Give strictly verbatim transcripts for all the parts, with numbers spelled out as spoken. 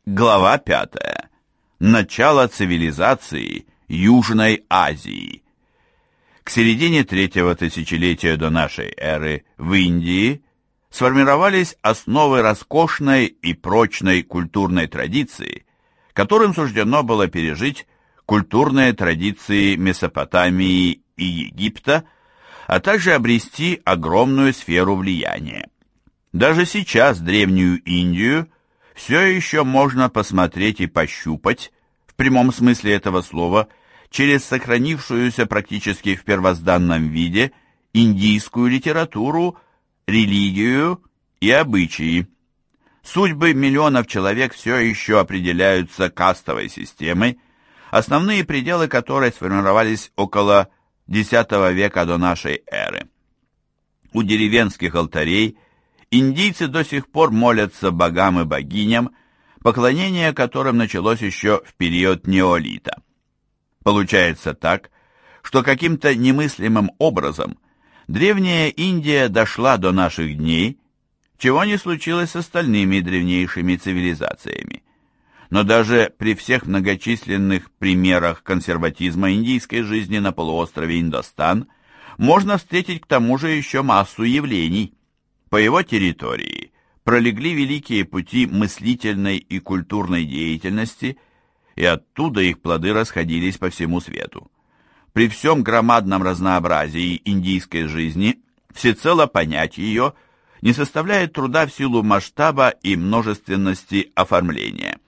Глава пятая. Начало цивилизации Южной Азии. К середине третьего тысячелетия до нашей эры в Индии сформировались основы роскошной и прочной культурной традиции, которым суждено было пережить культурные традиции Месопотамии и Египта, а также обрести огромную сферу влияния. Даже сейчас древнюю Индию все еще можно посмотреть и пощупать, в прямом смысле этого слова, через сохранившуюся практически в первозданном виде индийскую литературу, религию и обычаи. Судьбы миллионов человек все еще определяются кастовой системой, основные пределы которой сформировались около десятого века до нашей эры. У деревенских алтарей индийцы до сих пор молятся богам и богиням, поклонение которым началось еще в период неолита. Получается так, что каким-то немыслимым образом древняя Индия дошла до наших дней, чего не случилось с остальными древнейшими цивилизациями. Но даже при всех многочисленных примерах консерватизма индийской жизни на полуострове Индостан можно встретить к тому же еще массу явлений. По его территории пролегли великие пути мыслительной и культурной деятельности, и оттуда их плоды расходились по всему свету. При всем громадном разнообразии индийской жизни всецело понять ее не составляет труда в силу масштаба и множественности оформления.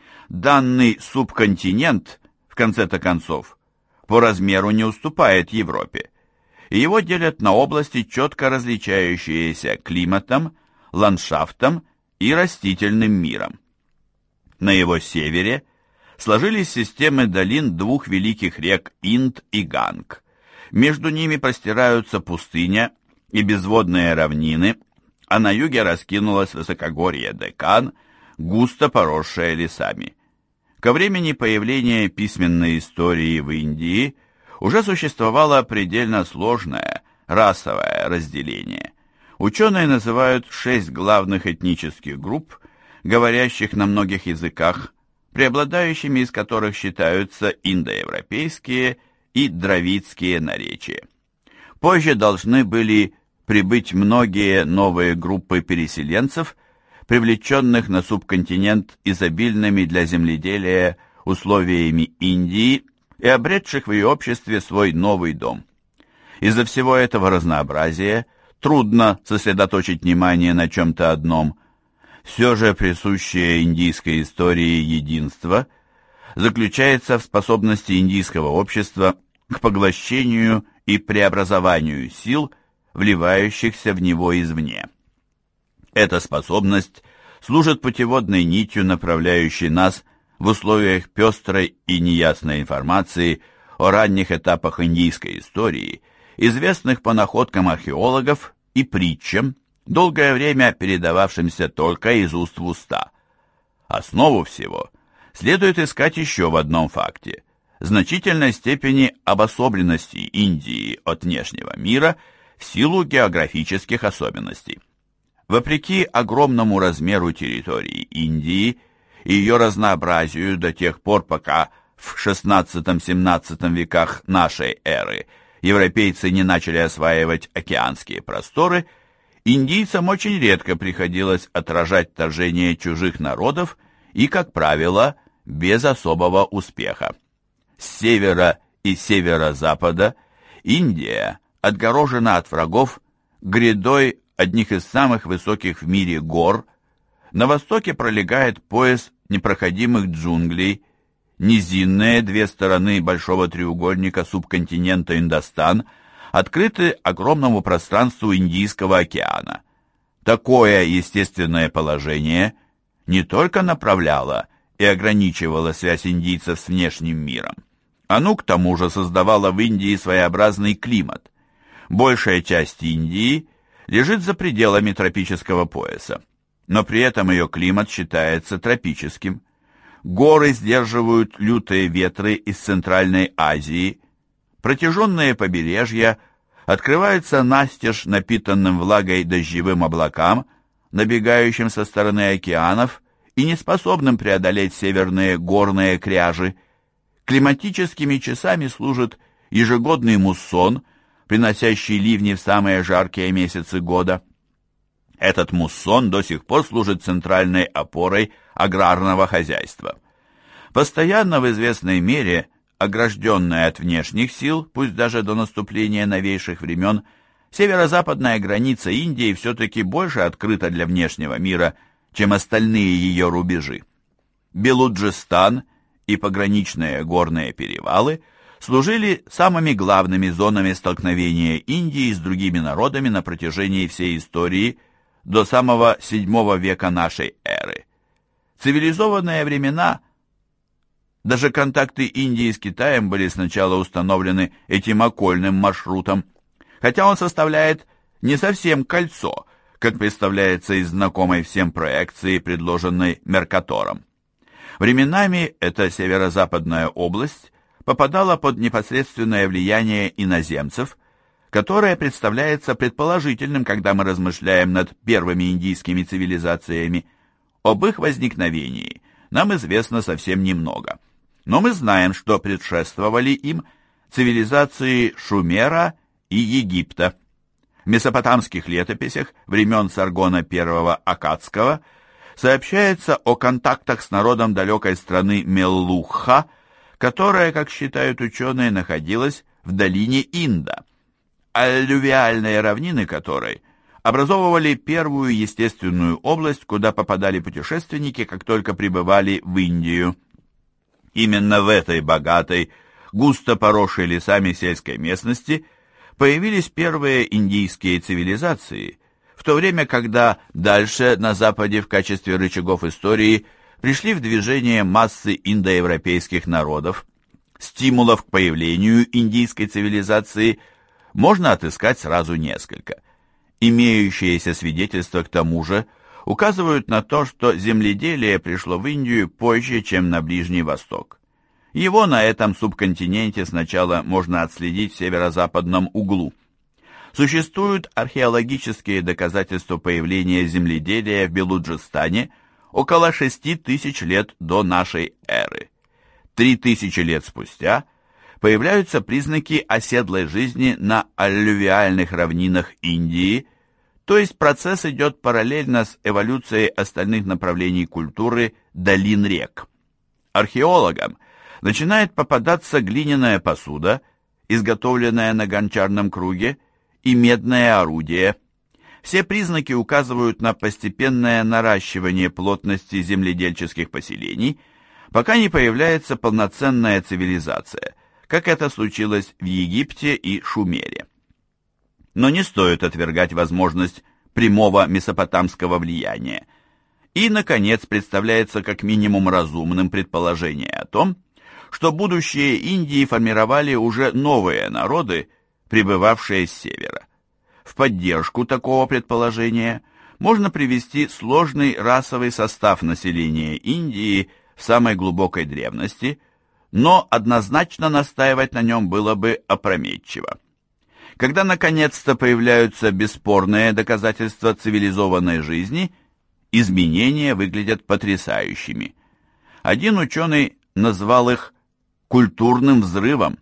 Данный субконтинент, в конце-то концов, по размеру не уступает Европе, и его делят на области, четко различающиеся климатом, ландшафтом и растительным миром. На его севере сложились системы долин двух великих рек Инд и Ганг. Между ними простираются пустыня и безводные равнины, а на юге раскинулось высокогорье Деккан, густо поросшее лесами. Ко времени появления письменной истории в Индии уже существовало предельно сложное расовое разделение. Ученые называют шесть главных этнических групп, говорящих на многих языках, преобладающими из которых считаются индоевропейские и дравидские наречия. Позже должны были прибыть многие новые группы переселенцев, привлеченных на субконтинент изобильными для земледелия условиями Индии и обретших в ее обществе свой новый дом. Из-за всего этого разнообразия трудно сосредоточить внимание на чем-то одном. Все же присущее индийской истории единство заключается в способности индийского общества к поглощению и преобразованию сил, вливающихся в него извне. Эта способность служит путеводной нитью, направляющей нас в условиях пестрой и неясной информации о ранних этапах индийской истории, известных по находкам археологов и притчам, долгое время передававшимся только из уст в уста. Основу всего следует искать еще в одном факте – значительной степени обособленности Индии от внешнего мира в силу географических особенностей. Вопреки огромному размеру территории Индии и ее разнообразию до тех пор, пока в шестнадцатом-семнадцатом веках нашей эры европейцы не начали осваивать океанские просторы, индийцам очень редко приходилось отражать вторжение чужих народов и, как правило, без особого успеха. С севера и северо-запада Индия отгорожена от врагов грядой одних из самых высоких в мире гор, на востоке пролегает пояс непроходимых джунглей, низинные две стороны большого треугольника субконтинента Индостан открыты огромному пространству Индийского океана. Такое естественное положение не только направляло и ограничивало связь индийцев с внешним миром, оно к тому же создавало в Индии своеобразный климат. Большая часть Индии лежит за пределами тропического пояса, но при этом ее климат считается тропическим. Горы сдерживают лютые ветры из Центральной Азии, протяженные побережья открываются настежь напитанным влагой дождевым облакам, набегающим со стороны океанов и неспособным преодолеть северные горные кряжи. Климатическими часами служит ежегодный муссон, приносящий ливни в самые жаркие месяцы года. Этот муссон до сих пор служит центральной опорой аграрного хозяйства. Постоянно в известной мере огражденная от внешних сил, пусть даже до наступления новейших времен, северо-западная граница Индии все-таки больше открыта для внешнего мира, чем остальные ее рубежи. Белуджистан и пограничные горные перевалы служили самыми главными зонами столкновения Индии с другими народами на протяжении всей истории до самого седьмого века нашей эры. В цивилизованные времена даже контакты Индии с Китаем были сначала установлены этим окольным маршрутом, хотя он составляет не совсем кольцо, как представляется из знакомой всем проекции, предложенной Меркатором. Временами эта северо-западная область попадала под непосредственное влияние иноземцев, которое представляется предположительным, когда мы размышляем над первыми индийскими цивилизациями. Об их возникновении нам известно совсем немного, но мы знаем, что предшествовали им цивилизации Шумера и Египта. В месопотамских летописях времен Саргона I Аккадского сообщается о контактах с народом далекой страны Меллуха, которая, как считают ученые, находилась в долине Инда, аллювиальные равнины которой образовывали первую естественную область, куда попадали путешественники, как только прибывали в Индию. Именно в этой богатой, густо поросшей лесами сельской местности появились первые индийские цивилизации, в то время, когда дальше на Западе в качестве рычагов истории пришли в движение массы индоевропейских народов. Стимулов к появлению индийской цивилизации можно отыскать сразу несколько. Имеющиеся свидетельства к тому же указывают на то, что земледелие пришло в Индию позже, чем на Ближний Восток. Его на этом субконтиненте сначала можно отследить в северо-западном углу. Существуют археологические доказательства появления земледелия в Белуджистане около шести тысяч лет до нашей эры. Три тысячи лет спустя появляются признаки оседлой жизни на аллювиальных равнинах Индии, то есть процесс идет параллельно с эволюцией остальных направлений культуры долин рек. Археологам начинает попадаться глиняная посуда, изготовленная на гончарном круге, и медное орудие. Все признаки указывают на постепенное наращивание плотности земледельческих поселений, пока не появляется полноценная цивилизация, как это случилось в Египте и Шумере. Но не стоит отвергать возможность прямого месопотамского влияния. И, наконец, представляется как минимум разумным предположение о том, что будущее Индии формировали уже новые народы, прибывавшие с севера. В поддержку такого предположения можно привести сложный расовый состав населения Индии в самой глубокой древности, но однозначно настаивать на нем было бы опрометчиво. Когда наконец-то появляются бесспорные доказательства цивилизованной жизни, изменения выглядят потрясающими. Один ученый назвал их культурным взрывом.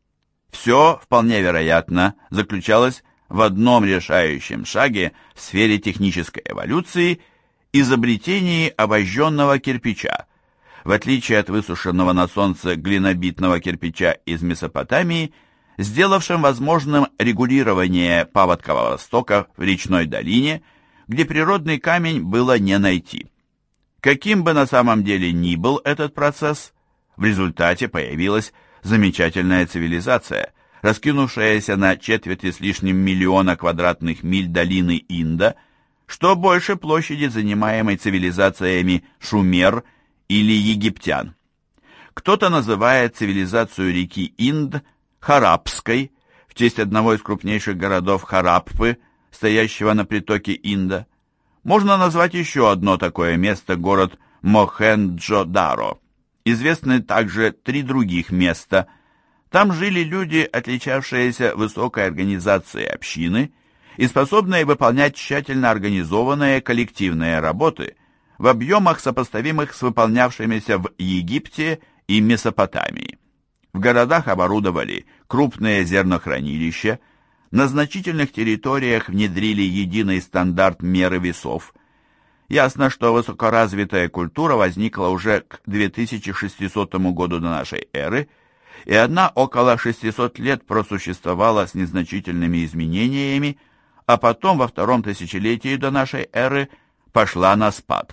Все, вполне вероятно, заключалось в одном решающем шаге в сфере технической эволюции – изобретении обожженного кирпича. В отличие от высушенного на солнце глинобитного кирпича из Месопотамии, сделавшим возможным регулирование паводкового стока в речной долине, где природный камень было не найти. Каким бы на самом деле ни был этот процесс, в результате появилась замечательная цивилизация, раскинувшаяся на четверти с лишним миллиона квадратных миль долины Инда, что больше площади, занимаемой цивилизациями Шумер или египтян. Кто-то называет цивилизацию реки Инд Харапской, в честь одного из крупнейших городов Хараппы, стоящего на притоке Инда. Можно назвать еще одно такое место, город Мохенджо-Даро. Известны также три других места. Там жили люди, отличавшиеся высокой организацией общины и способные выполнять тщательно организованные коллективные работы, в объемах, сопоставимых с выполнявшимися в Египте и Месопотамии. В городах оборудовали крупные зернохранилища, на значительных территориях внедрили единый стандарт меры весов. Ясно, что высокоразвитая культура возникла уже к две тысячи шестисотому году до нашей эры, и она около шестисот лет просуществовала с незначительными изменениями, а потом во втором тысячелетии до нашей эры пошла на спад.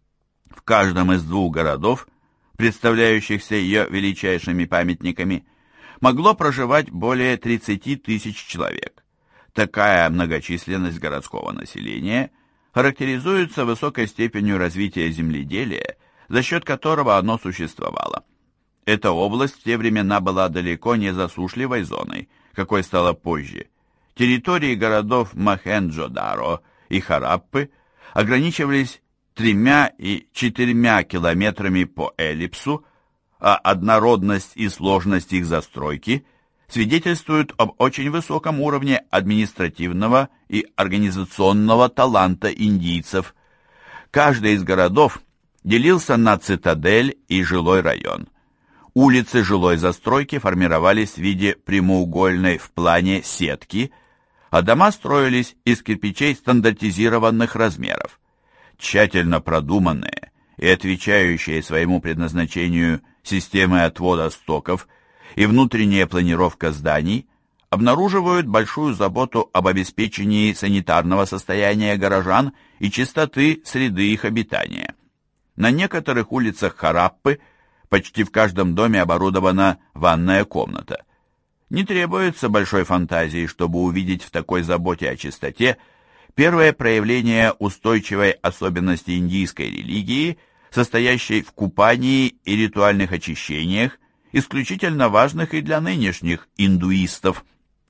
В каждом из двух городов, представляющихся ее величайшими памятниками, могло проживать более тридцати тысяч человек. Такая многочисленность городского населения характеризуется высокой степенью развития земледелия, за счет которого оно существовало. Эта область в те времена была далеко не засушливой зоной, какой стала позже. Территории городов Мохенджо-Даро и Хараппы ограничивались тремя и четырьмя километрами по эллипсу, а однородность и сложность их застройки свидетельствуют об очень высоком уровне административного и организационного таланта индийцев. Каждый из городов делился на цитадель и жилой район. Улицы жилой застройки формировались в виде прямоугольной в плане сетки, а дома строились из кирпичей стандартизированных размеров. Тщательно продуманные и отвечающие своему предназначению системы отвода стоков и внутренняя планировка зданий обнаруживают большую заботу об обеспечении санитарного состояния горожан и чистоты среды их обитания. На некоторых улицах Хараппы почти в каждом доме оборудована ванная комната. Не требуется большой фантазии, чтобы увидеть в такой заботе о чистоте первое проявление устойчивой особенности индийской религии, состоящей в купании и ритуальных очищениях, исключительно важных и для нынешних индуистов.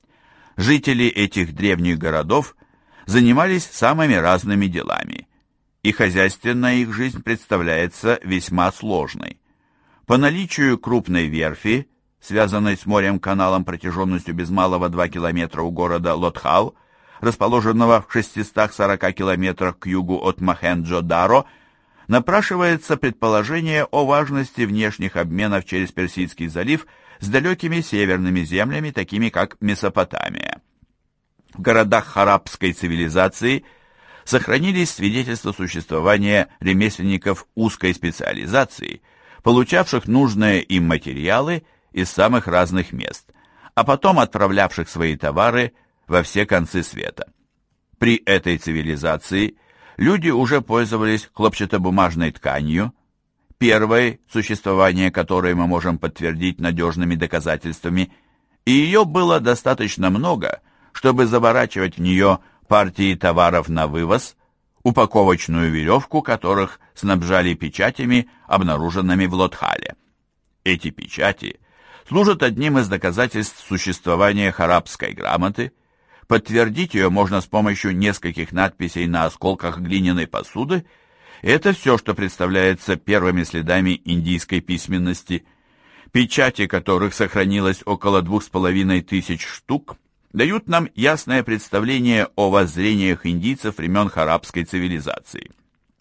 Жители этих древних городов занимались самыми разными делами, и хозяйственная их жизнь представляется весьма сложной. По наличию крупной верфи, связанной с морем-каналом протяженностью без малого два километра у города Лотхал, расположенного в шестистах сорока километрах к югу от Мохенджо-Даро, напрашивается предположение о важности внешних обменов через Персидский залив с далекими северными землями, такими как Месопотамия. В городах харапской цивилизации сохранились свидетельства существования ремесленников узкой специализации, получавших нужные им материалы из самых разных мест, а потом отправлявших свои товары во все концы света. При этой цивилизации люди уже пользовались хлопчатобумажной тканью, первой, существование которой мы можем подтвердить надежными доказательствами, и ее было достаточно много, чтобы заворачивать в нее партии товаров на вывоз, упаковочную веревку которых снабжали печатями, обнаруженными в Лотхале. Эти печати служат одним из доказательств существования харапской грамоты. Подтвердить ее можно с помощью нескольких надписей на осколках глиняной посуды. Это все, что представляется первыми следами индийской письменности. Печати, которых сохранилось около двух с половиной тысяч штук, дают нам ясное представление о воззрениях индийцев времен харапской цивилизации.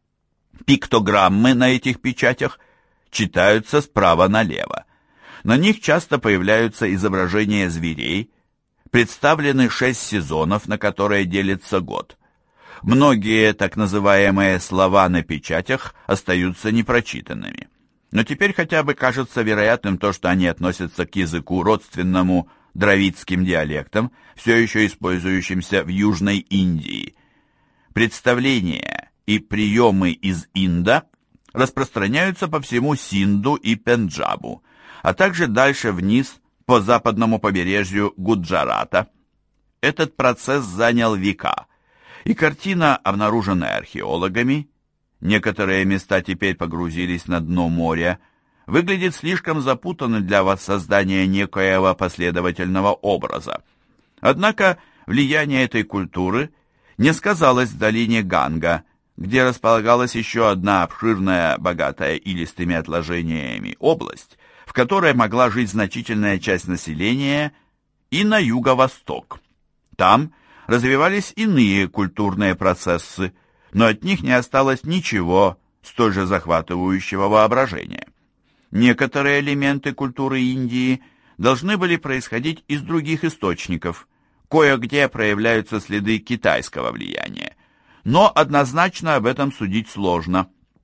Пиктограммы на этих печатях читаются справа налево. На них часто появляются изображения зверей, представлены шесть сезонов, на которые делится год. Многие так называемые слова на печатях остаются непрочитанными. Но теперь хотя бы кажется вероятным то, что они относятся к языку родственному дравидским диалектам, все еще использующимся в Южной Индии. Представления и приемы из Инда распространяются по всему Синду и Пенджабу, а также дальше вниз по западному побережью Гуджарата. Этот процесс занял века, и картина, обнаруженная археологами, некоторые места теперь погрузились на дно моря, выглядит слишком запутанной для воссоздания некоего последовательного образа. Однако влияние этой культуры не сказалось в долине Ганга, где располагалась еще одна обширная, богатая илистыми отложениями область, в которой могла жить значительная часть населения, и на юго-восток. Там развивались иные культурные процессы, но от них не осталось ничего столь же захватывающего воображения. Некоторые элементы культуры Индии должны были происходить из других источников, кое-где проявляются следы китайского влияния. Но однозначно об этом судить сложно.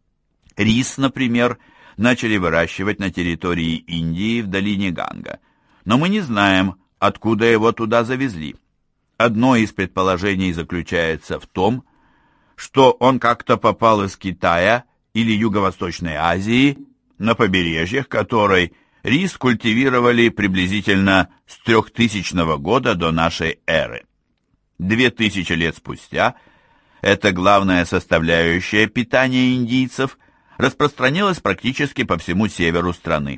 Рис, например, начали выращивать на территории Индии в долине Ганга, но мы не знаем, откуда его туда завезли. Одно из предположений заключается в том, что он как-то попал из Китая или Юго-Восточной Азии, на побережьях которой рис культивировали приблизительно с трехтысячного года до нашей эры. Две тысячи лет спустя эта главная составляющая питания индийцев распространилась практически по всему северу страны.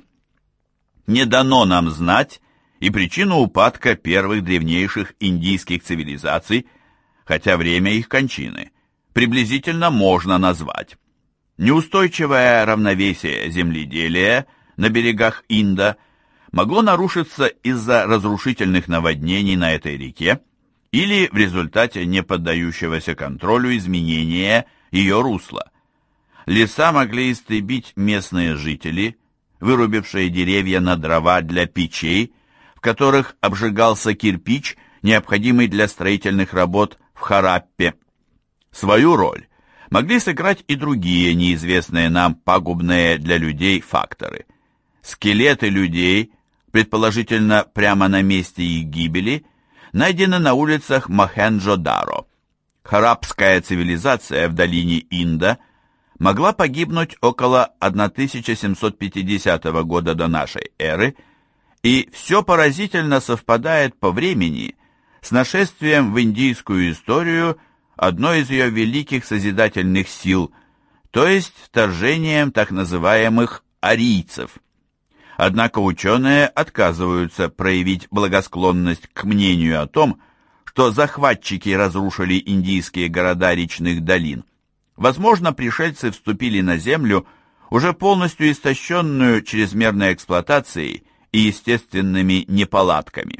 Не дано нам знать и причину упадка первых древнейших индийских цивилизаций, хотя время их кончины приблизительно можно назвать. Неустойчивое равновесие земледелия на берегах Инда могло нарушиться из-за разрушительных наводнений на этой реке или в результате неподдающегося контролю изменения ее русла. Леса могли истребить местные жители, вырубившие деревья на дрова для печей, в которых обжигался кирпич, необходимый для строительных работ в Хараппе. Свою роль могли сыграть и другие неизвестные нам пагубные для людей факторы. Скелеты людей, предположительно прямо на месте их гибели, найдены на улицах Мохенджо-Даро. Хараппская цивилизация в долине Инда могла погибнуть около тысяча семьсот пятидесятого года до нашей эры, и все поразительно совпадает по времени с нашествием в индийскую историю одной из ее великих созидательных сил, то есть вторжением так называемых арийцев. Однако ученые отказываются проявить благосклонность к мнению о том, что захватчики разрушили индийские города речных долин. Возможно, пришельцы вступили на землю, уже полностью истощенную чрезмерной эксплуатацией и естественными неполадками.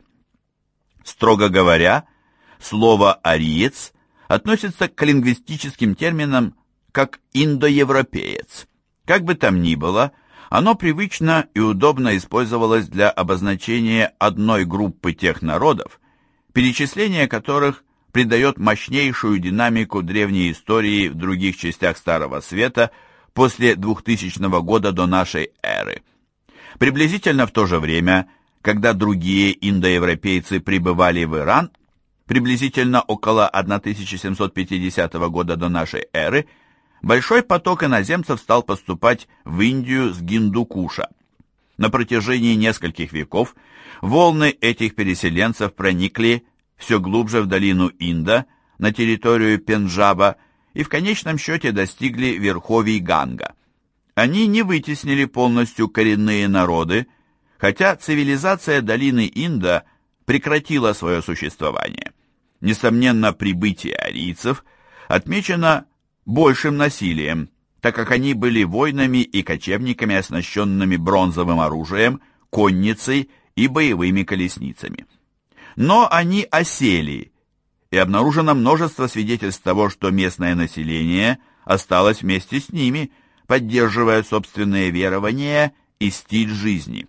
Строго говоря, слово «ариец» относится к лингвистическим терминам как «индоевропеец». Как бы там ни было, оно привычно и удобно использовалось для обозначения одной группы тех народов, перечисление которых придает мощнейшую динамику древней истории в других частях Старого Света после двухтысячного года до нашей эры. Приблизительно в то же время, когда другие индоевропейцы прибывали в Иран, приблизительно около тысяча семьсот пятидесятого года до нашей эры, большой поток иноземцев стал поступать в Индию с Гиндукуша. На протяжении нескольких веков волны этих переселенцев проникли все глубже в долину Инда, на территорию Пенджаба, и в конечном счете достигли верховий Ганга. Они не вытеснили полностью коренные народы, хотя цивилизация долины Инда прекратила свое существование. Несомненно, прибытие арийцев отмечено большим насилием, так как они были воинами и кочевниками, оснащенными бронзовым оружием, конницей и боевыми колесницами. Но они осели, и обнаружено множество свидетельств того, что местное население осталось вместе с ними, поддерживая собственные верования и стиль жизни.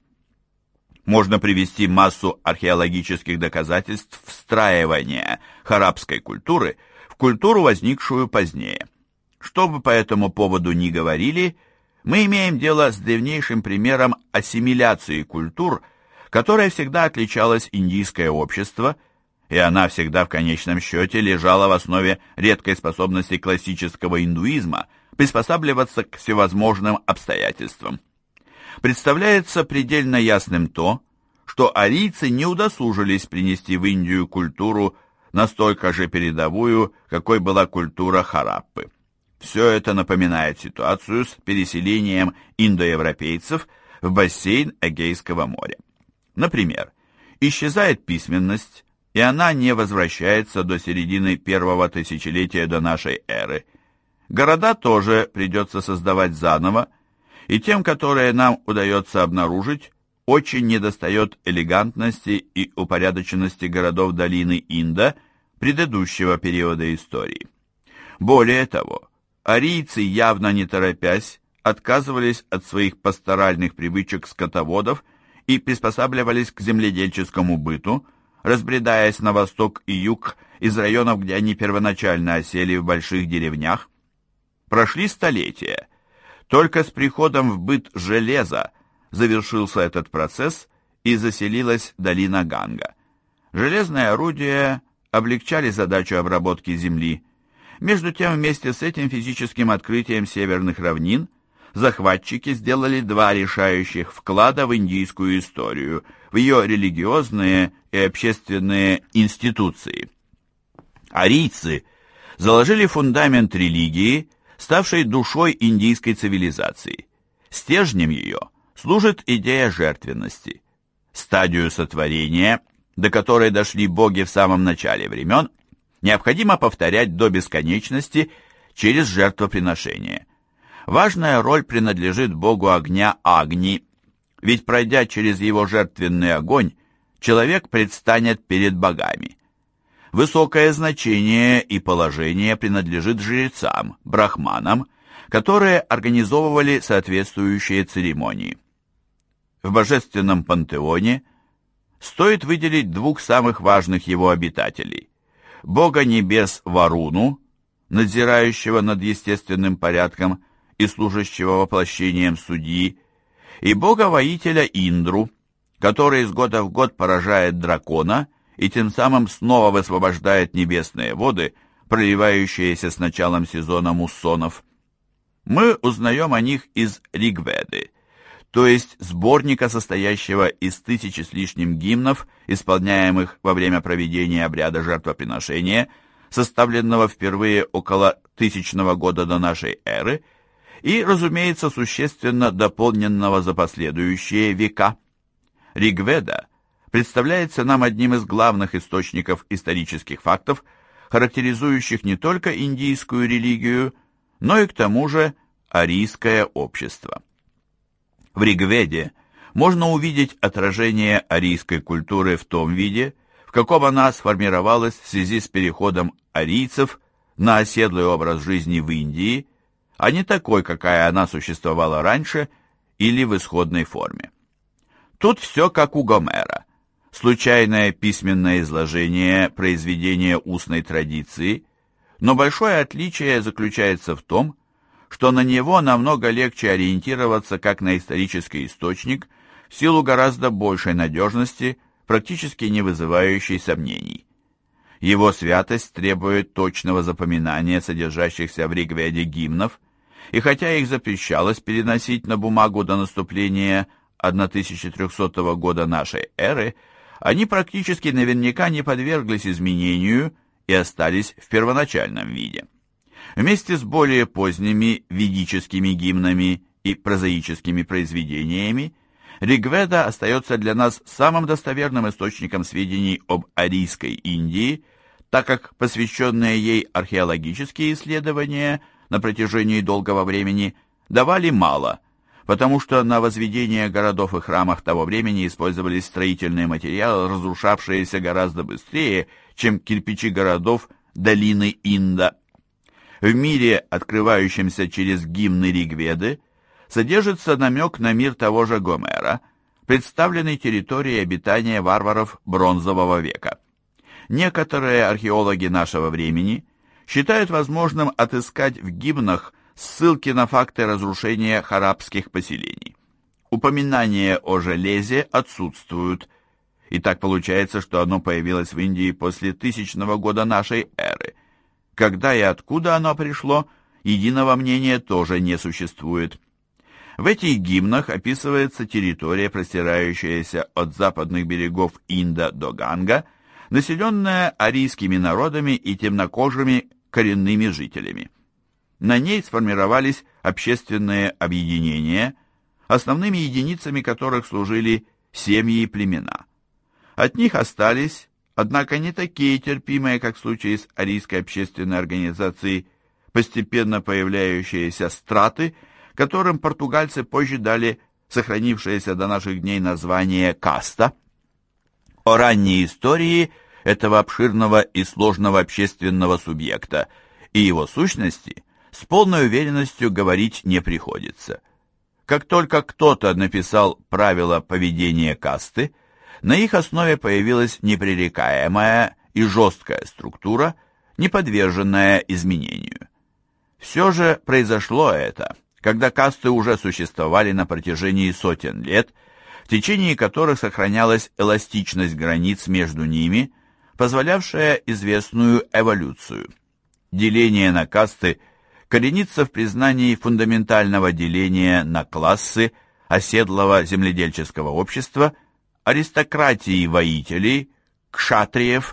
Можно привести массу археологических доказательств встраивания хараппской культуры в культуру, возникшую позднее. Что бы по этому поводу ни говорили, мы имеем дело с древнейшим примером ассимиляции культур, которой всегда отличалось индийское общество, и она всегда в конечном счете лежала в основе редкой способности классического индуизма приспосабливаться к всевозможным обстоятельствам. Представляется предельно ясным то, что арийцы не удосужились принести в Индию культуру настолько же передовую, какой была культура Хараппы. Все это напоминает ситуацию с переселением индоевропейцев в бассейн Эгейского моря. Например, исчезает письменность, и она не возвращается до середины первого тысячелетия до нашей эры. Города тоже придется создавать заново, и тем, которые нам удается обнаружить, очень недостает элегантности и упорядоченности городов долины Инда предыдущего периода истории. Более того, арийцы, явно не торопясь, отказывались от своих пасторальных привычек скотоводов и приспосабливались к земледельческому быту, разбредаясь на восток и юг из районов, где они первоначально осели в больших деревнях. Прошли столетия. Только с приходом в быт железа завершился этот процесс и заселилась долина Ганга. Железные орудия облегчали задачу обработки земли. Между тем, вместе с этим физическим открытием северных равнин захватчики сделали два решающих вклада в индийскую историю, в ее религиозные и общественные институции. Арийцы заложили фундамент религии, ставшей душой индийской цивилизации. Стержнем ее служит идея жертвенности. Стадию сотворения, до которой дошли боги в самом начале времен, необходимо повторять до бесконечности через жертвоприношение. Важная роль принадлежит богу огня Агни, ведь пройдя через его жертвенный огонь, человек предстанет перед богами. Высокое значение и положение принадлежит жрецам, брахманам, которые организовывали соответствующие церемонии. В божественном пантеоне стоит выделить двух самых важных его обитателей – бога небес Варуну, надзирающего над естественным порядком и служащего воплощением судьи, и бога-воителя Индру, который из года в год поражает дракона и тем самым снова высвобождает небесные воды, проливающиеся с началом сезона муссонов. Мы узнаем о них из Ригведы, то есть сборника, состоящего из тысячи с лишним гимнов, исполняемых во время проведения обряда жертвоприношения, составленного впервые около тысячного года до нашей эры, и, разумеется, существенно дополненного за последующие века. Ригведа представляется нам одним из главных источников исторических фактов, характеризующих не только индийскую религию, но и к тому же арийское общество. В Ригведе можно увидеть отражение арийской культуры в том виде, в каком она сформировалась в связи с переходом арийцев на оседлый образ жизни в Индии, а не такой, какая она существовала раньше или в исходной форме. Тут все как у Гомера. Случайное письменное изложение произведения устной традиции, но большое отличие заключается в том, что на него намного легче ориентироваться как на исторический источник в силу гораздо большей надежности, практически не вызывающей сомнений. Его святость требует точного запоминания содержащихся в Ригведе гимнов, и хотя их запрещалось переносить на бумагу до наступления тысяча трехсотого года нашей эры, они практически наверняка не подверглись изменению и остались в первоначальном виде. Вместе с более поздними ведическими гимнами и прозаическими произведениями Ригведа остается для нас самым достоверным источником сведений об арийской Индии, так как посвященные ей археологические исследования на протяжении долгого времени давали мало, потому что на возведение городов и храмах того времени использовались строительные материалы, разрушавшиеся гораздо быстрее, чем кирпичи городов долины Инда. В мире, открывающемся через гимны Ригведы, содержится намек на мир того же Гомера, представленный территорией обитания варваров Бронзового века. Некоторые археологи нашего времени считают возможным отыскать в гимнах ссылки на факты разрушения харабских поселений. Упоминания о железе отсутствуют, и так получается, что оно появилось в Индии после тысячного года нашей эры. Когда и откуда оно пришло, единого мнения тоже не существует. В этих гимнах описывается территория, простирающаяся от западных берегов Инда до Ганга, населенная арийскими народами и темнокожими коренными жителями. На ней сформировались общественные объединения, основными единицами которых служили семьи и племена. От них остались, однако не такие терпимые, как в случае с арийской общественной организацией, постепенно появляющиеся страты, которым португальцы позже дали сохранившееся до наших дней название каста. О ранней истории этого обширного и сложного общественного субъекта и его сущности с полной уверенностью говорить не приходится. Как только кто-то написал правила поведения касты, на их основе появилась непререкаемая и жесткая структура, не подверженная изменению. Все же произошло это, когда касты уже существовали на протяжении сотен лет, в течение которых сохранялась эластичность границ между ними, позволявшая известную эволюцию. Деление на касты коренится в признании фундаментального деления на классы оседлого земледельческого общества, аристократии воителей, кшатриев,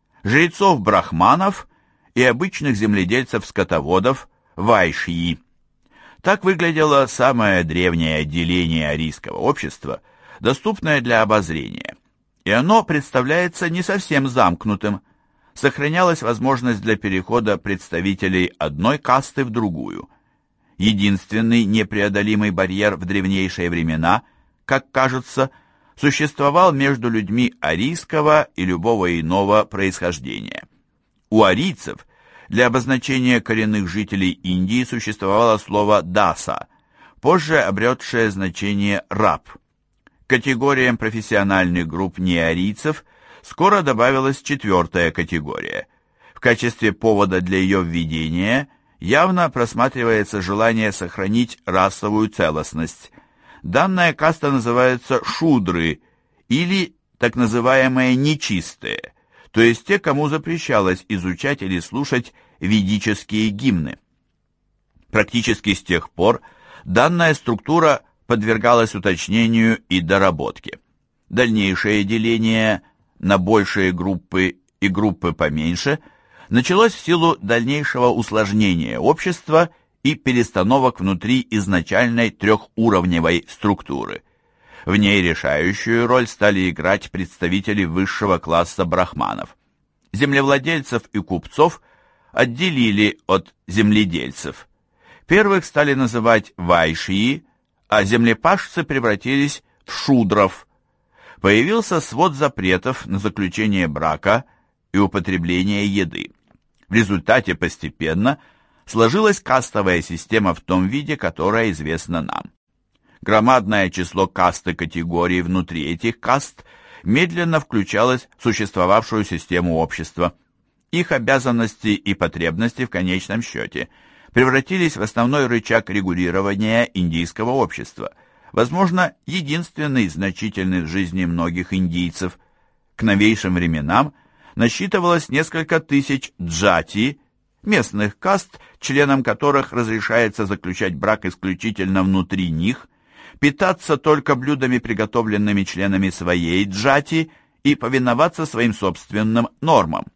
жрецов-брахманов и обычных земледельцев-скотоводов, вайшьи. Так выглядело самое древнее деление арийского общества, доступное для обозрения, и оно представляется не совсем замкнутым. Сохранялась возможность для перехода представителей одной касты в другую. Единственный непреодолимый барьер в древнейшие времена, как кажется, существовал между людьми арийского и любого иного происхождения. У арийцев для обозначения коренных жителей Индии существовало слово «даса», позже обретшее значение «раб». К категориям профессиональных групп неарийцев скоро добавилась четвертая категория. В качестве повода для ее введения явно просматривается желание сохранить расовую целостность. Данная каста называется шудры или так называемые нечистые, то есть те, кому запрещалось изучать или слушать ведические гимны. Практически с тех пор данная структура подвергалась уточнению и доработке. Дальнейшее деление на большие группы и группы поменьше началось в силу дальнейшего усложнения общества и перестановок внутри изначальной трехуровневой структуры. В ней решающую роль стали играть представители высшего класса брахманов. Землевладельцев и купцов отделили от земледельцев. Первых стали называть вайшьи, а землепашцы превратились в шудров. Появился свод запретов на заключение брака и употребление еды. В результате постепенно сложилась кастовая система в том виде, которая известна нам. Громадное число каст и категорий внутри этих каст медленно включалось в существовавшую систему общества. Их обязанности и потребности в конечном счете превратились в основной рычаг регулирования индийского общества, возможно, единственный значительный в жизни многих индийцев. К новейшим временам насчитывалось несколько тысяч джати, местных каст, членам которых разрешается заключать брак исключительно внутри них, питаться только блюдами, приготовленными членами своей джати, и повиноваться своим собственным нормам.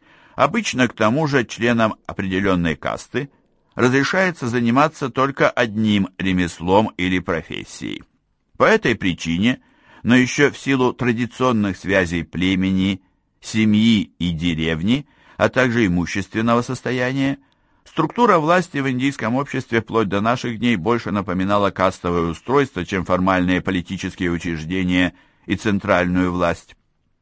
Обычно к тому же членам определенной касты разрешается заниматься только одним ремеслом или профессией. По этой причине, но еще в силу традиционных связей племени, семьи и деревни, а также имущественного состояния, структура власти в индийском обществе вплоть до наших дней больше напоминала кастовое устройство, чем формальные политические учреждения и центральную власть.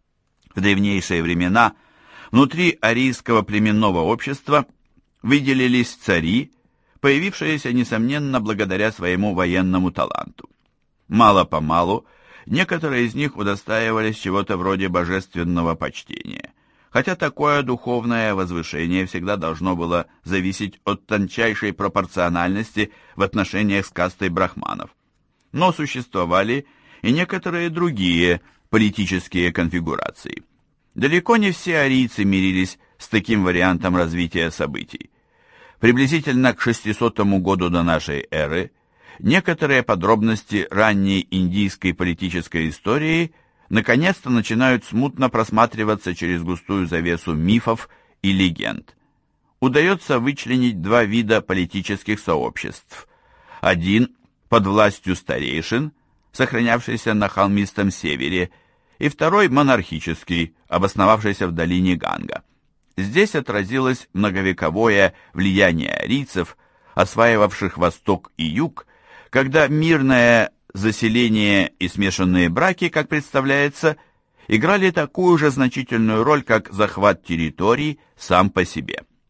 В древнейшие времена внутри арийского племенного общества выделились цари, появившиеся, несомненно, благодаря своему военному таланту. Мало-помалу некоторые из них удостаивались чего-то вроде божественного почтения, хотя такое духовное возвышение всегда должно было зависеть от тончайшей пропорциональности в отношениях с кастой брахманов. Но существовали и некоторые другие политические конфигурации. Далеко не все арийцы мирились с таким вариантом развития событий. Приблизительно к шестисотому году до нашей эры некоторые подробности ранней индийской политической истории наконец-то начинают смутно просматриваться через густую завесу мифов и легенд. Удается вычленить два вида политических сообществ. Один под властью старейшин, сохранявшийся на холмистом севере, и второй монархический, обосновавшийся в долине Ганга. Здесь отразилось многовековое влияние арийцев, осваивавших Восток и Юг, когда мирное заселение и смешанные браки, как представляется, играли такую же значительную роль, как захват территорий сам по себе.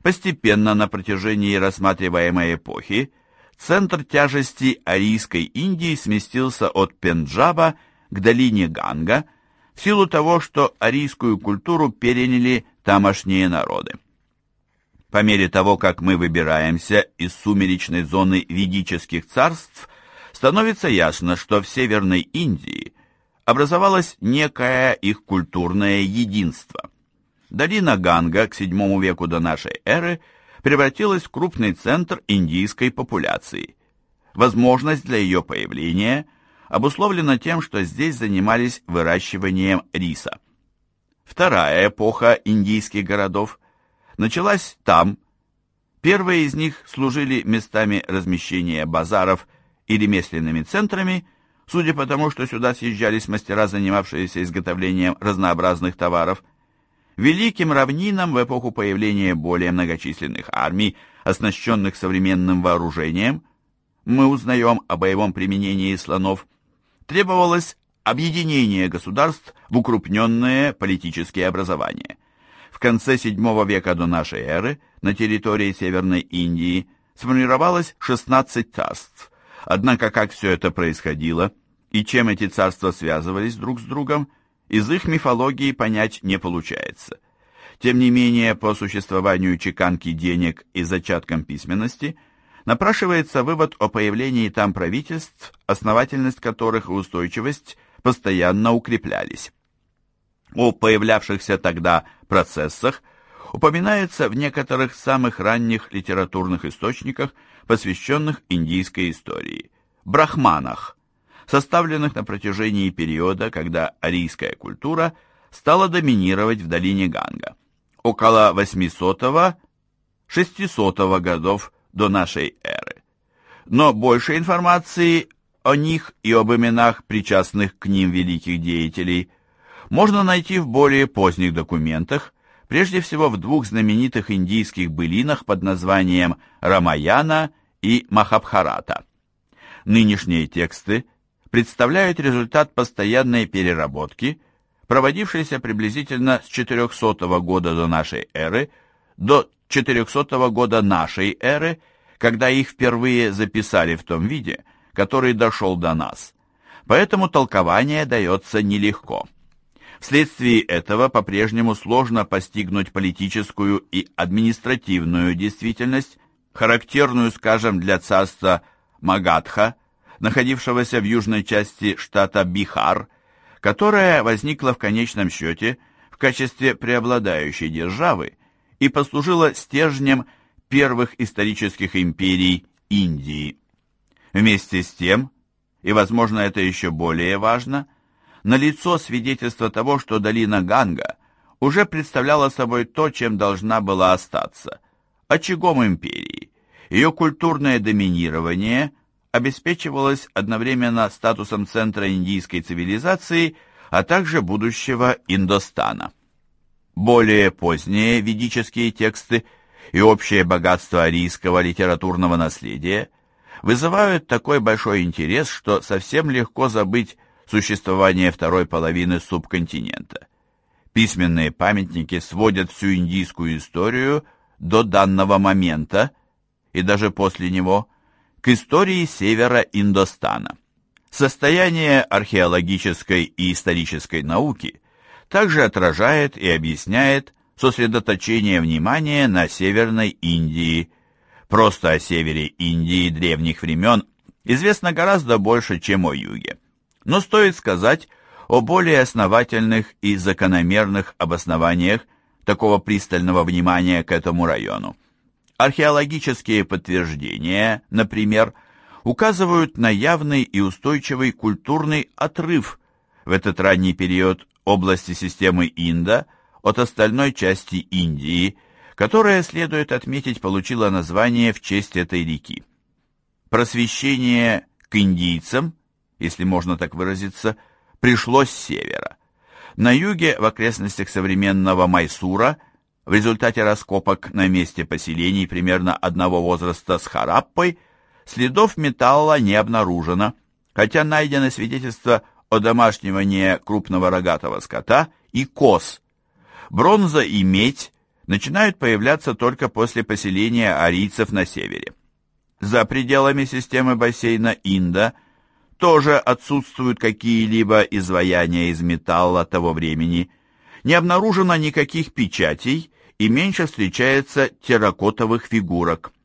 Постепенно на протяжении рассматриваемой эпохи центр тяжести арийской Индии сместился от Пенджаба к долине Ганга в силу того, что арийскую культуру переняли тамошние народы. По мере того, как мы выбираемся из сумеречной зоны ведических царств, становится ясно, что в Северной Индии образовалось некое их культурное единство. Долина Ганга к седьмому веку до нашей эры превратилась в крупный центр индийской популяции. Возможность для ее появления обусловлена тем, что здесь занимались выращиванием риса. Вторая эпоха индийских городов началась там. Первые из них служили местами размещения базаров и ремесленными центрами, судя по тому, что сюда съезжались мастера, занимавшиеся изготовлением разнообразных товаров. Великим равнинам в эпоху появления более многочисленных армий, оснащенных современным вооружением, мы узнаем о боевом применении слонов, требовалось объединение государств в укрупненные политические образования. В конце седьмого века до нашей эры на территории Северной Индии сформировалось шестнадцать царств. Однако как все это происходило и чем эти царства связывались друг с другом, из их мифологии понять не получается. Тем не менее, по существованию чеканки денег и зачаткам письменности напрашивается вывод о появлении там правительств, основательность которых и устойчивость постоянно укреплялись. О появлявшихся тогда процессах упоминается в некоторых самых ранних литературных источниках, посвященных индийской истории, брахманах, составленных на протяжении периода, когда арийская культура стала доминировать в долине Ганга, около восьмисотого-шестисотого годов до нашей эры. Но больше информации о них и об именах причастных к ним великих деятелей можно найти в более поздних документах, прежде всего в двух знаменитых индийских былинах под названием «Рамаяна» и «Махабхарата». Нынешние тексты представляют результат постоянной переработки, проводившейся приблизительно с четырехсотого года до нашей эры до четырехсотого года нашей эры, когда их впервые записали в том виде, который дошел до нас. Поэтому толкование дается нелегко. Вследствие этого по-прежнему сложно постигнуть политическую и административную действительность, характерную, скажем, для царства Магадха, находившегося в южной части штата Бихар, которая возникла в конечном счете в качестве преобладающей державы и послужила стержнем первых исторических империй Индии. Вместе с тем, и, возможно, это еще более важно, налицо свидетельство того, что долина Ганга уже представляла собой то, чем должна была остаться – очагом империи. Ее культурное доминирование обеспечивалось одновременно статусом центра индийской цивилизации, а также будущего Индостана. Более поздние ведические тексты и общее богатство арийского литературного наследия вызывают такой большой интерес, что совсем легко забыть существование второй половины субконтинента. Письменные памятники сводят всю индийскую историю до данного момента, и даже после него, к истории севера Индостана. Состояние археологической и исторической науки также отражает и объясняет сосредоточение внимания на Северной Индии. Просто о севере Индии древних времен известно гораздо больше, чем о юге. Но стоит сказать о более основательных и закономерных обоснованиях такого пристального внимания к этому району. Археологические подтверждения, например, указывают на явный и устойчивый культурный отрыв в этот ранний период области системы Инда от остальной части Индии, которая, следует отметить, получила название в честь этой реки. Просвещение к индийцам, если можно так выразиться, пришло с севера. На юге, в окрестностях современного Майсура, в результате раскопок на месте поселений примерно одного возраста с Хараппой, следов металла не обнаружено, хотя найдены свидетельства о домашнивании крупного рогатого скота и коз. Бронза и медь начинают появляться только после поселения арийцев на севере. За пределами системы бассейна Инда тоже отсутствуют какие-либо изваяния из металла того времени, не обнаружено никаких печатей и меньше встречается терракотовых фигурок.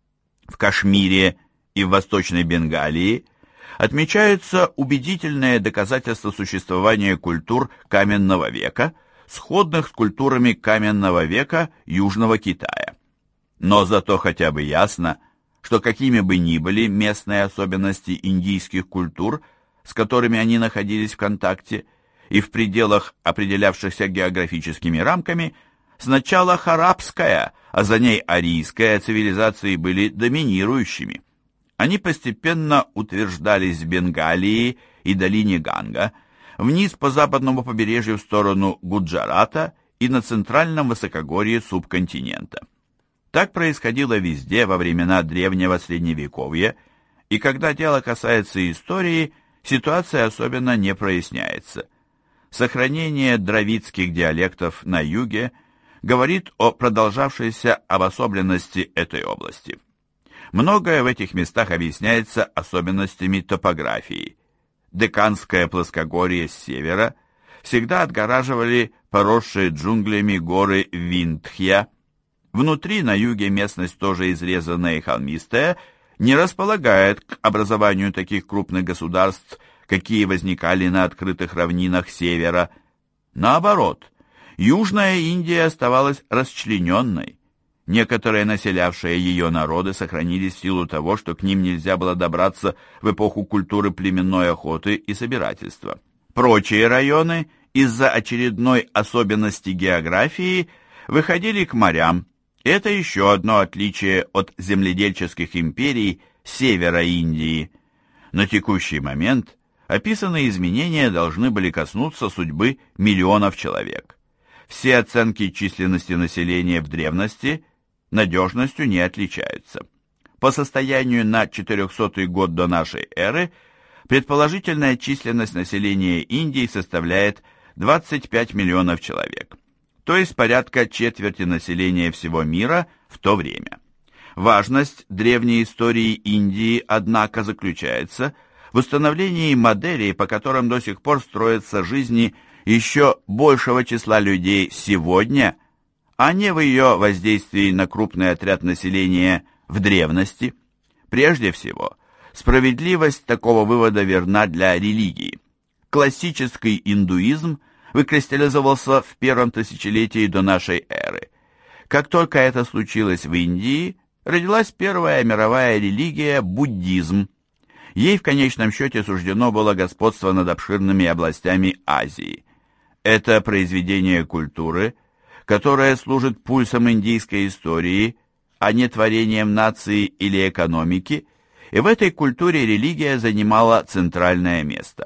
В Кашмире и в Восточной Бенгалии отмечаются убедительные доказательства существования культур каменного века, сходных с культурами каменного века Южного Китая. Но зато хотя бы ясно, что какими бы ни были местные особенности индийских культур, с которыми они находились в контакте, и в пределах, определявшихся географическими рамками, сначала харабская, а за ней арийская цивилизации были доминирующими. Они постепенно утверждались в Бенгалии и долине Ганга, вниз по западному побережью в сторону Гуджарата и на центральном высокогорье субконтинента. Так происходило везде во времена древнего Средневековья, и когда дело касается истории, ситуация особенно не проясняется. Сохранение дравидских диалектов на юге говорит о продолжавшейся обособленности этой области. Многое в этих местах объясняется особенностями топографии. Деканское плоскогорье с севера всегда отгораживали поросшие джунглями горы Виндхья. Внутри, на юге, местность тоже изрезанная и холмистая, не располагает к образованию таких крупных государств, какие возникали на открытых равнинах севера. Наоборот, Южная Индия оставалась расчлененной. Некоторые населявшие ее народы сохранились в силу того, что к ним нельзя было добраться в эпоху культуры племенной охоты и собирательства. Прочие районы из-за очередной особенности географии выходили к морям. Это еще одно отличие от земледельческих империй севера Индии. На текущий момент описанные изменения должны были коснуться судьбы миллионов человек. Все оценки численности населения в древности надежностью не отличаются. По состоянию на четырехсотый год до нашей эры предположительная численность населения Индии составляет двадцать пять миллионов человек, то есть порядка четверти населения всего мира в то время. Важность древней истории Индии, однако, заключается в установлении моделей, по которым до сих пор строятся жизни еще большего числа людей сегодня, а не в ее воздействии на крупный отряд населения в древности. Прежде всего, справедливость такого вывода верна для религии. Классический индуизм выкристаллизовался в первом тысячелетии до нашей эры. Как только это случилось в Индии, родилась первая мировая религия – буддизм. Ей в конечном счете суждено было господство над обширными областями Азии. Это произведение культуры, которое служит пульсом индийской истории, а не творением нации или экономики, и в этой культуре религия занимала центральное место.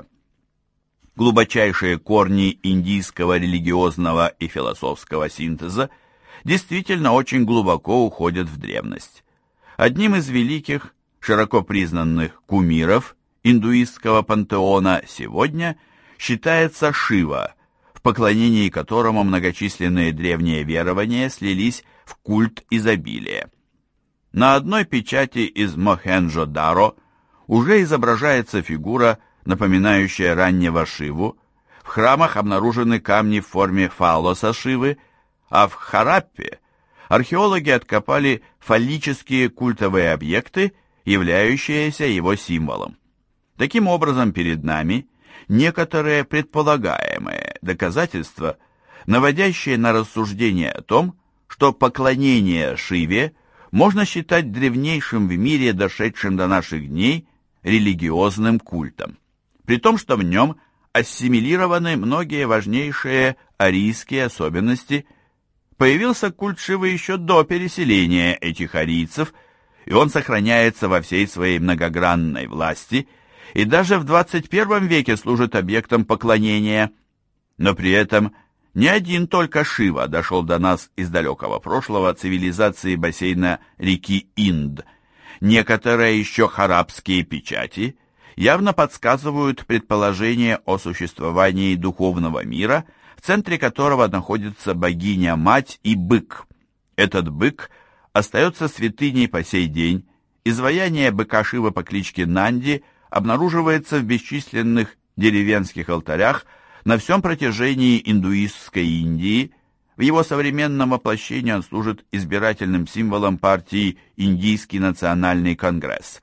Глубочайшие корни индийского религиозного и философского синтеза действительно очень глубоко уходят в древность. Одним из великих, широко признанных кумиров индуистского пантеона сегодня считается Шива, в поклонении которому многочисленные древние верования слились в культ изобилия. На одной печати из Мохенджо-Даро уже изображается фигура, напоминающая раннего Шиву. В храмах обнаружены камни в форме фаллоса Шивы, а в Хараппе археологи откопали фаллические культовые объекты, являющиеся его символом. Таким образом, перед нами некоторые предполагаемые доказательства, наводящие на рассуждение о том, что поклонение Шиве можно считать древнейшим в мире, дошедшим до наших дней, религиозным культом, при том, что в нем ассимилированы многие важнейшие арийские особенности. Появился культ Шивы еще до переселения этих арийцев, и он сохраняется во всей своей многогранной власти и даже в двадцать первом веке служит объектом поклонения. Но при этом не один только Шива дошел до нас из далекого прошлого цивилизации бассейна реки Инд. Некоторые еще харабские печати явно подсказывают предположение о существовании духовного мира, в центре которого находится богиня-мать и бык. Этот бык остается святыней по сей день. Изваяние быка Шивы по кличке Нанди обнаруживается в бесчисленных деревенских алтарях на всем протяжении индуистской Индии. В его современном воплощении он служит избирательным символом партии Индийский национальный конгресс.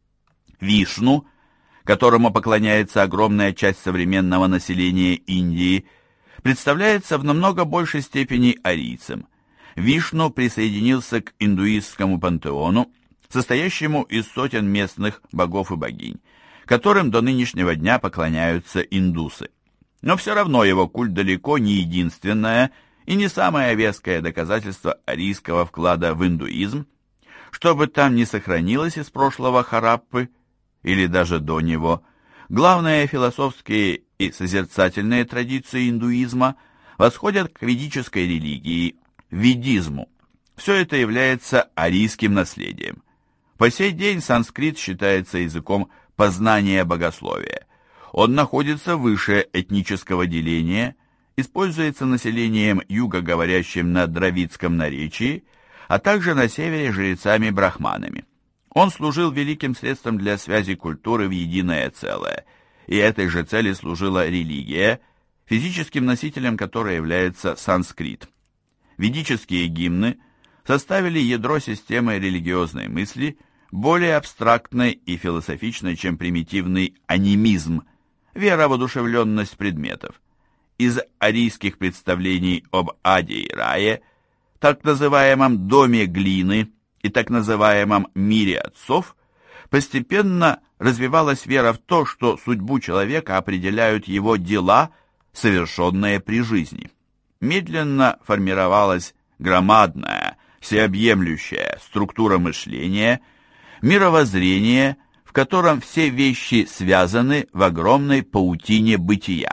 Вишну, которому поклоняется огромная часть современного населения Индии, представляется в намного большей степени арийцем. Вишну присоединился к индуистскому пантеону, состоящему из сотен местных богов и богинь, которым до нынешнего дня поклоняются индусы. Но все равно его культ далеко не единственное и не самое веское доказательство арийского вклада в индуизм. Что бы там ни сохранилось из прошлого Хараппы, или даже до него, главные философские и созерцательные традиции индуизма восходят к ведической религии, ведизму. Все это является арийским наследием. По сей день санскрит считается языком познания богословия. Он находится выше этнического деления, используется населением юга, говорящим на дравидском наречии, а также на севере жрецами-брахманами. Он служил великим средством для связи культуры в единое целое, и этой же цели служила религия, физическим носителем которой является санскрит. Ведические гимны составили ядро системы религиозной мысли, более абстрактной и философичной, чем примитивный анимизм, вера в одушевленность предметов. Из арийских представлений об аде и рае, так называемом доме глины и так называемом мире отцов, постепенно развивалась вера в то, что судьбу человека определяют его дела, совершенные при жизни. Медленно формировалась громадная, всеобъемлющая структура мышления, мировоззрение, в котором все вещи связаны в огромной паутине бытия.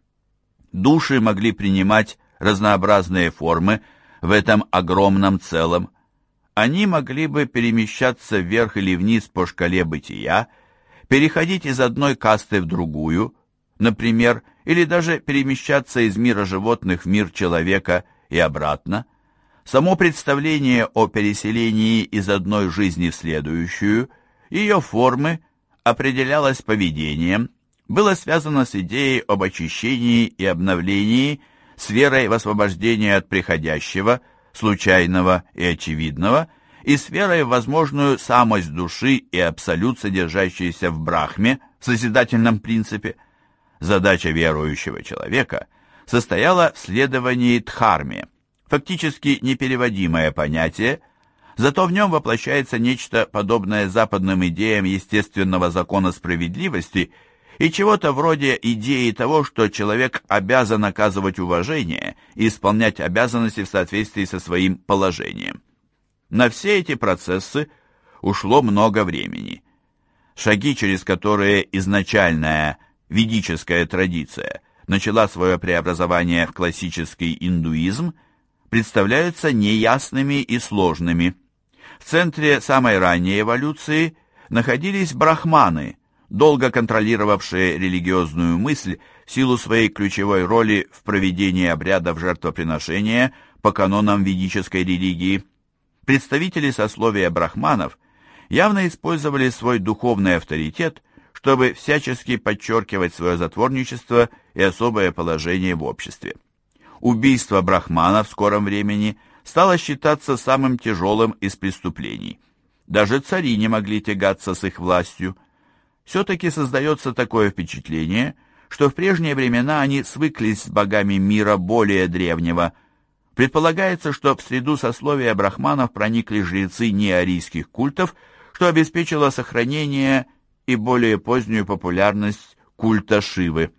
Души могли принимать разнообразные формы в этом огромном целом. Они могли бы перемещаться вверх или вниз по шкале бытия, переходить из одной касты в другую, например, или даже перемещаться из мира животных в мир человека и обратно. Само представление о переселении из одной жизни в следующую, ее формы, определялось поведением, было связано с идеей об очищении и обновлении, с верой в освобождение от приходящего, случайного и очевидного, и с верой в возможную самость души и абсолют, содержащийся в Брахме, в созидательном принципе. Задача верующего человека состояла в следовании дхарме, фактически непереводимое понятие, зато в нем воплощается нечто подобное западным идеям естественного закона справедливости и чего-то вроде идеи того, что человек обязан оказывать уважение и исполнять обязанности в соответствии со своим положением. На все эти процессы ушло много времени. Шаги, через которые изначальная ведическая традиция начала свое преобразование в классический индуизм, представляются неясными и сложными. В центре самой ранней эволюции находились брахманы, долго контролировавшие религиозную мысль в силу своей ключевой роли в проведении обрядов жертвоприношения по канонам ведической религии. Представители сословия брахманов явно использовали свой духовный авторитет, чтобы всячески подчеркивать свое затворничество и особое положение в обществе. Убийство брахмана в скором времени стало считаться самым тяжелым из преступлений. Даже цари не могли тягаться с их властью. Все-таки создается такое впечатление, что в прежние времена они свыклись с богами мира более древнего. Предполагается, что в среду сословия брахманов проникли жрецы неарийских культов, что обеспечило сохранение и более позднюю популярность культа Шивы.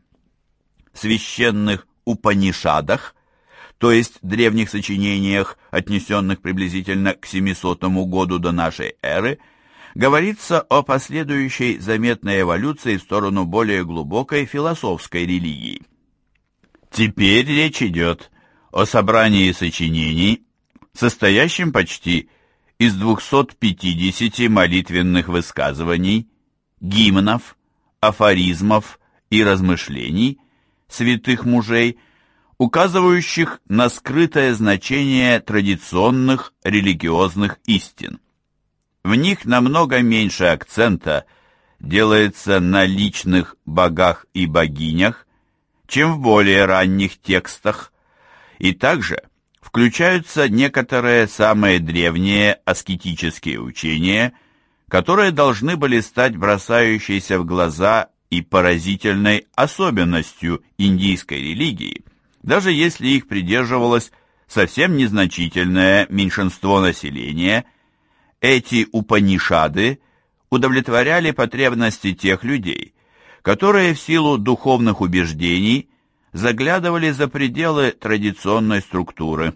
В священных Упанишадах, то есть древних сочинениях, отнесенных приблизительно к семисотому году до нашей эры, говорится о последующей заметной эволюции в сторону более глубокой философской религии. Теперь речь идет о собрании сочинений, состоящем почти из двухсот пятидесяти молитвенных высказываний, гимнов, афоризмов и размышлений святых мужей, указывающих на скрытое значение традиционных религиозных истин. В них намного меньше акцента делается на личных богах и богинях, чем в более ранних текстах, и также включаются некоторые самые древние аскетические учения, которые должны были стать бросающейся в глаза и поразительной особенностью индийской религии, даже если их придерживалось совсем незначительное меньшинство населения. Эти Упанишады удовлетворяли потребности тех людей, которые в силу духовных убеждений заглядывали за пределы традиционной структуры.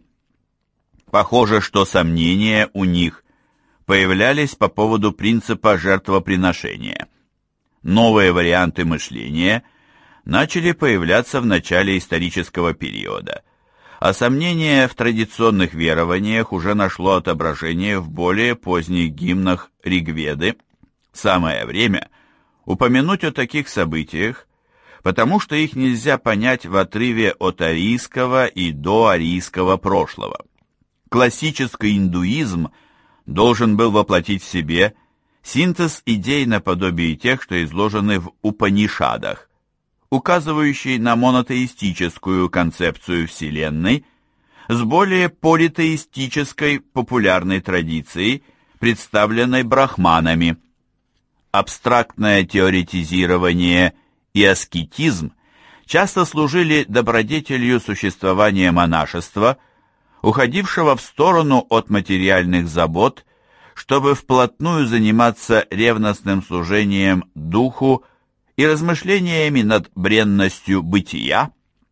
Похоже, что сомнения у них появлялись по поводу принципа жертвоприношения. Новые варианты мышления начали появляться в начале исторического периода, а сомнение в традиционных верованиях уже нашло отображение в более поздних гимнах Ригведы. Самое время упомянуть о таких событиях, потому что их нельзя понять в отрыве от арийского и доарийского прошлого. Классический индуизм должен был воплотить в себе синтез идей наподобие тех, что изложены в Упанишадах, указывающий на монотеистическую концепцию Вселенной с более политеистической популярной традицией, представленной брахманами. Абстрактное теоретизирование и аскетизм часто служили добродетелью существования монашества, уходившего в сторону от материальных забот, чтобы вплотную заниматься ревностным служением духу и размышлениями над бренностью бытия.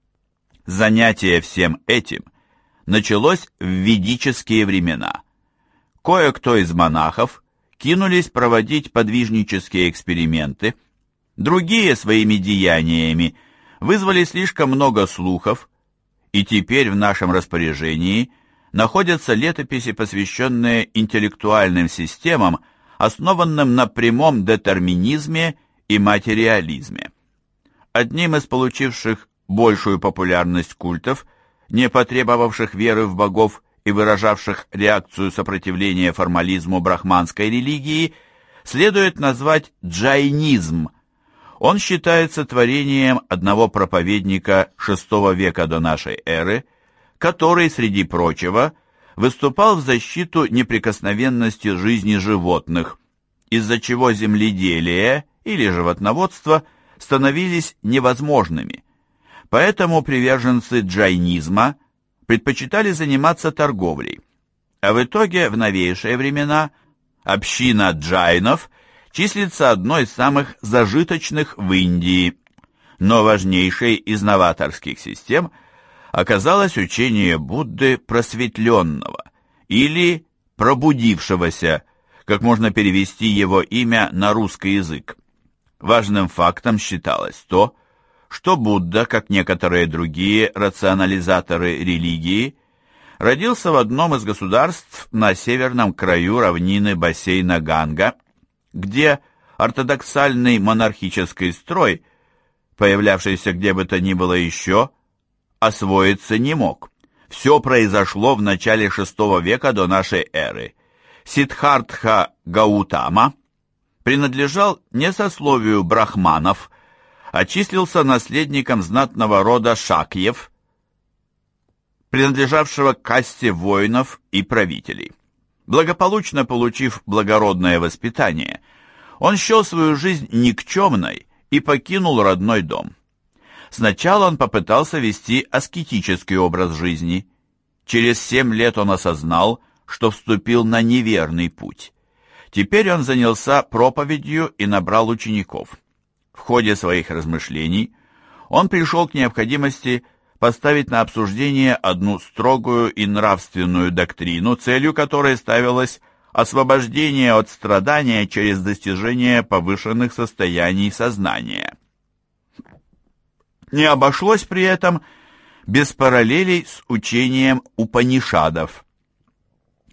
Занятие всем этим началось в ведические времена. Кое-кто из монахов кинулись проводить подвижнические эксперименты, другие своими деяниями вызвали слишком много слухов, и теперь в нашем распоряжении находятся летописи, посвященные интеллектуальным системам, основанным на прямом детерминизме и материализме. Одним из получивших большую популярность культов, не потребовавших веры в богов и выражавших реакцию сопротивления формализму брахманской религии, следует назвать джайнизм. Он считается творением одного проповедника шестого века до нашей эры, который, среди прочего, выступал в защиту неприкосновенности жизни животных, из-за чего земледелие или животноводство становились невозможными. Поэтому приверженцы джайнизма предпочитали заниматься торговлей, а в итоге в новейшие времена община джайнов числится одной из самых зажиточных в Индии. Но важнейшей из новаторских систем оказалось учение Будды просветленного или пробудившегося, как можно перевести его имя на русский язык. Важным фактом считалось то, что Будда, как некоторые другие рационализаторы религии, родился в одном из государств на северном краю равнины бассейна Ганга, где ортодоксальный монархический строй, появлявшийся где бы то ни было еще, освоиться не мог. Все произошло в начале шестого века до нашей эры. Сиддхартха Гаутама принадлежал не сословию брахманов, а числился наследником знатного рода Шакьев, принадлежавшего к касте воинов и правителей. Благополучно получив благородное воспитание, он счел свою жизнь никчемной и покинул родной дом. Сначала он попытался вести аскетический образ жизни. Через семь лет он осознал, что вступил на неверный путь. Теперь он занялся проповедью и набрал учеников. В ходе своих размышлений он пришел к необходимости поставить на обсуждение одну строгую и нравственную доктрину, целью которой ставилось освобождение от страдания через достижение повышенных состояний сознания. Не обошлось при этом без параллелей с учением Упанишадов.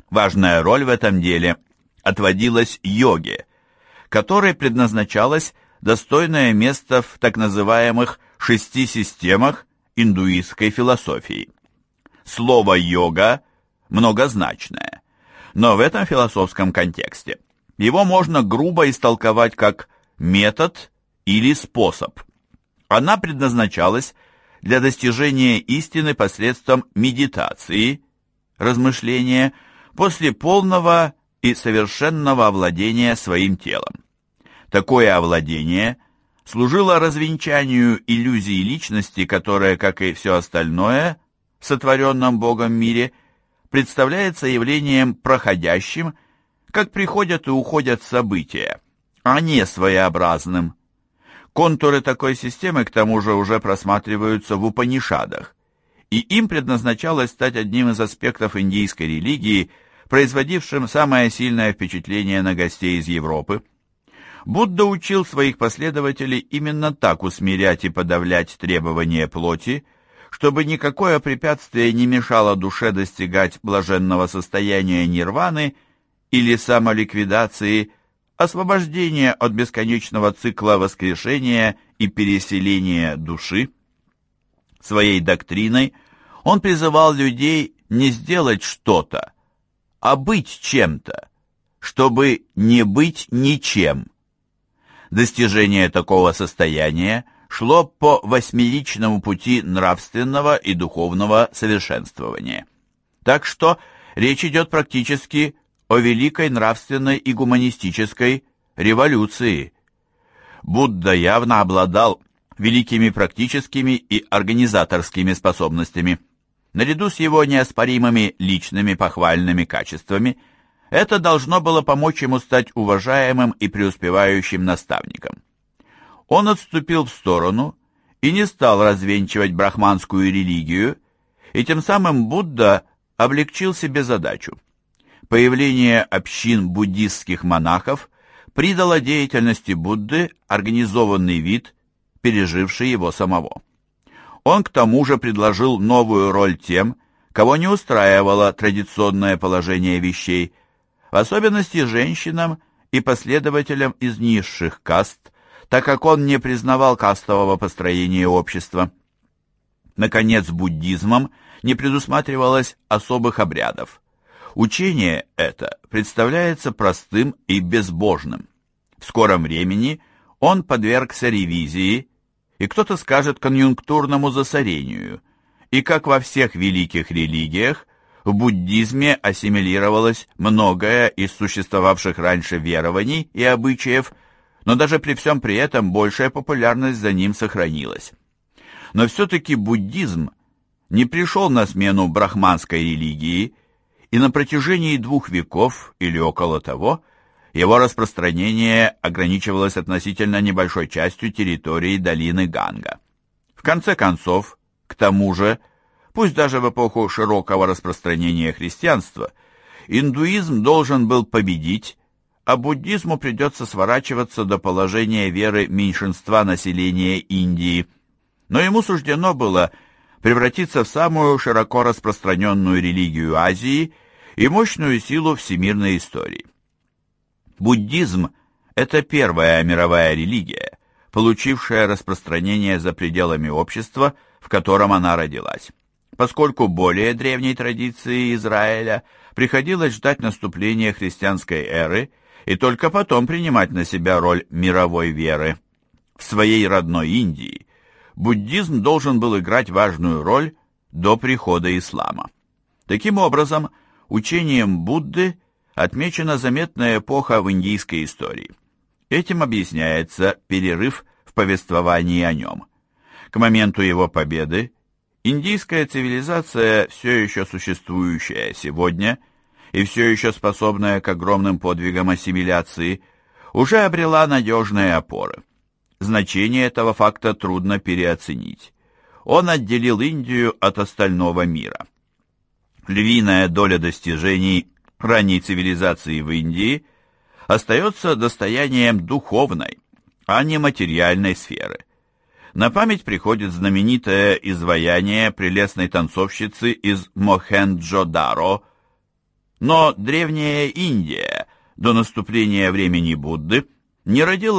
Важная роль в этом деле отводилась йоге, которой предназначалось достойное место в так называемых шести системах индуистской философии. Слово «йога» многозначное, но в этом философском контексте его можно грубо истолковать как метод или способ. Она предназначалась для достижения истины посредством медитации, размышления, после полного и совершенного овладения своим телом. Такое овладение служило развенчанию иллюзии личности, которая, как и все остальное в сотворенном Богом мире, представляется явлением проходящим, как приходят и уходят события, а не своеобразным. Контуры такой системы, к тому же, уже просматриваются в Упанишадах, и им предназначалось стать одним из аспектов индийской религии, производившим самое сильное впечатление на гостей из Европы. Будда учил своих последователей именно так усмирять и подавлять требования плоти, чтобы никакое препятствие не мешало душе достигать блаженного состояния нирваны или самоликвидации, освобождения от бесконечного цикла воскрешения и переселения души. Своей доктриной он призывал людей не сделать что-то, а быть чем-то, чтобы не быть ничем. Достижение такого состояния шло по восьмеричному пути нравственного и духовного совершенствования. Так что речь идет практически о великой нравственной и гуманистической революции. Будда явно обладал великими практическими и организаторскими способностями. Наряду с его неоспоримыми личными похвальными качествами, это должно было помочь ему стать уважаемым и преуспевающим наставником. Он отступил в сторону и не стал развенчивать брахманскую религию, и тем самым Будда облегчил себе задачу. Появление общин буддистских монахов придало деятельности Будды организованный вид, переживший его самого. Он к тому же предложил новую роль тем, кого не устраивало традиционное положение вещей, в особенности женщинам и последователям из низших каст, так как он не признавал кастового построения общества. Наконец, буддизмом не предусматривалось особых обрядов. Учение это представляется простым и безбожным. В скором времени он подвергся ревизии, и кто-то скажет конъюнктурному засорению, и, как во всех великих религиях, в буддизме ассимилировалось многое из существовавших раньше верований и обычаев, но даже при всем при этом большая популярность за ним сохранилась. Но все-таки буддизм не пришел на смену брахманской религии, и на протяжении двух веков или около того его распространение ограничивалось относительно небольшой частью территории долины Ганга. В конце концов, к тому же, пусть даже в эпоху широкого распространения христианства, индуизм должен был победить, а буддизму придется сворачиваться до положения веры меньшинства населения Индии. Но ему суждено было превратиться в самую широко распространенную религию Азии и мощную силу всемирной истории. Буддизм – это первая мировая религия, получившая распространение за пределами общества, в котором она родилась. Поскольку более древней традиции Израиля приходилось ждать наступления христианской эры и только потом принимать на себя роль мировой веры. В своей родной Индии буддизм должен был играть важную роль до прихода ислама. Таким образом, учением Будды отмечена заметная эпоха в индийской истории. Этим объясняется перерыв в повествовании о нем. К моменту его победы индийская цивилизация, все еще существующая сегодня и все еще способная к огромным подвигам ассимиляции, уже обрела надежные опоры. Значение этого факта трудно переоценить. Он отделил Индию от остального мира. Львиная доля достижений ранней цивилизации в Индии остается достоянием духовной, а не материальной сферы. На память приходит знаменитое изваяние прелестной танцовщицы из Мохенджо-Даро, но древняя Индия до наступления времени Будды не родила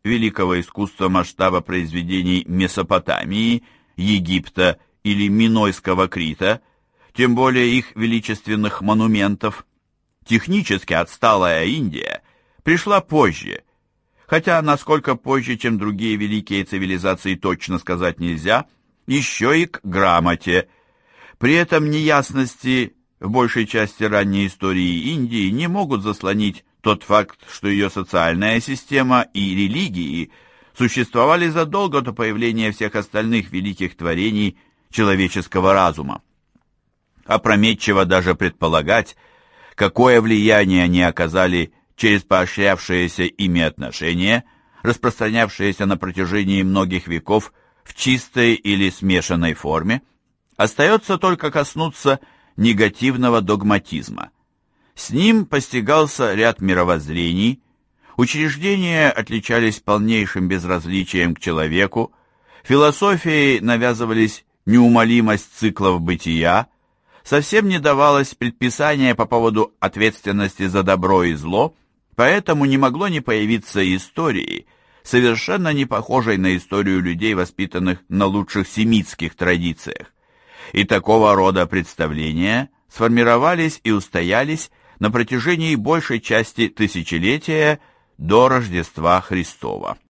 великого искусства масштаба произведений Месопотамии, Египта или Минойского Крита, тем более их величественных монументов. Технически отсталая Индия пришла позже, хотя насколько позже, чем другие великие цивилизации, точно сказать нельзя, еще и к грамоте. При этом неясности в большей части ранней истории Индии не могут заслонить тот факт, что ее социальная система и религии существовали задолго до появления всех остальных великих творений человеческого разума. Опрометчиво даже предполагать, какое влияние они оказали через поощрявшиеся ими отношения, распространявшиеся на протяжении многих веков в чистой или смешанной форме. Остается только коснуться негативного догматизма. С ним постигался ряд мировоззрений, учреждения отличались полнейшим безразличием к человеку, философией навязывались неумолимость циклов бытия, совсем не давалось предписание по поводу ответственности за добро и зло, поэтому не могло не появиться истории, совершенно не похожей на историю людей, воспитанных на лучших семитских традициях. И такого рода представления сформировались и устоялись на протяжении большей части тысячелетия до Рождества Христова.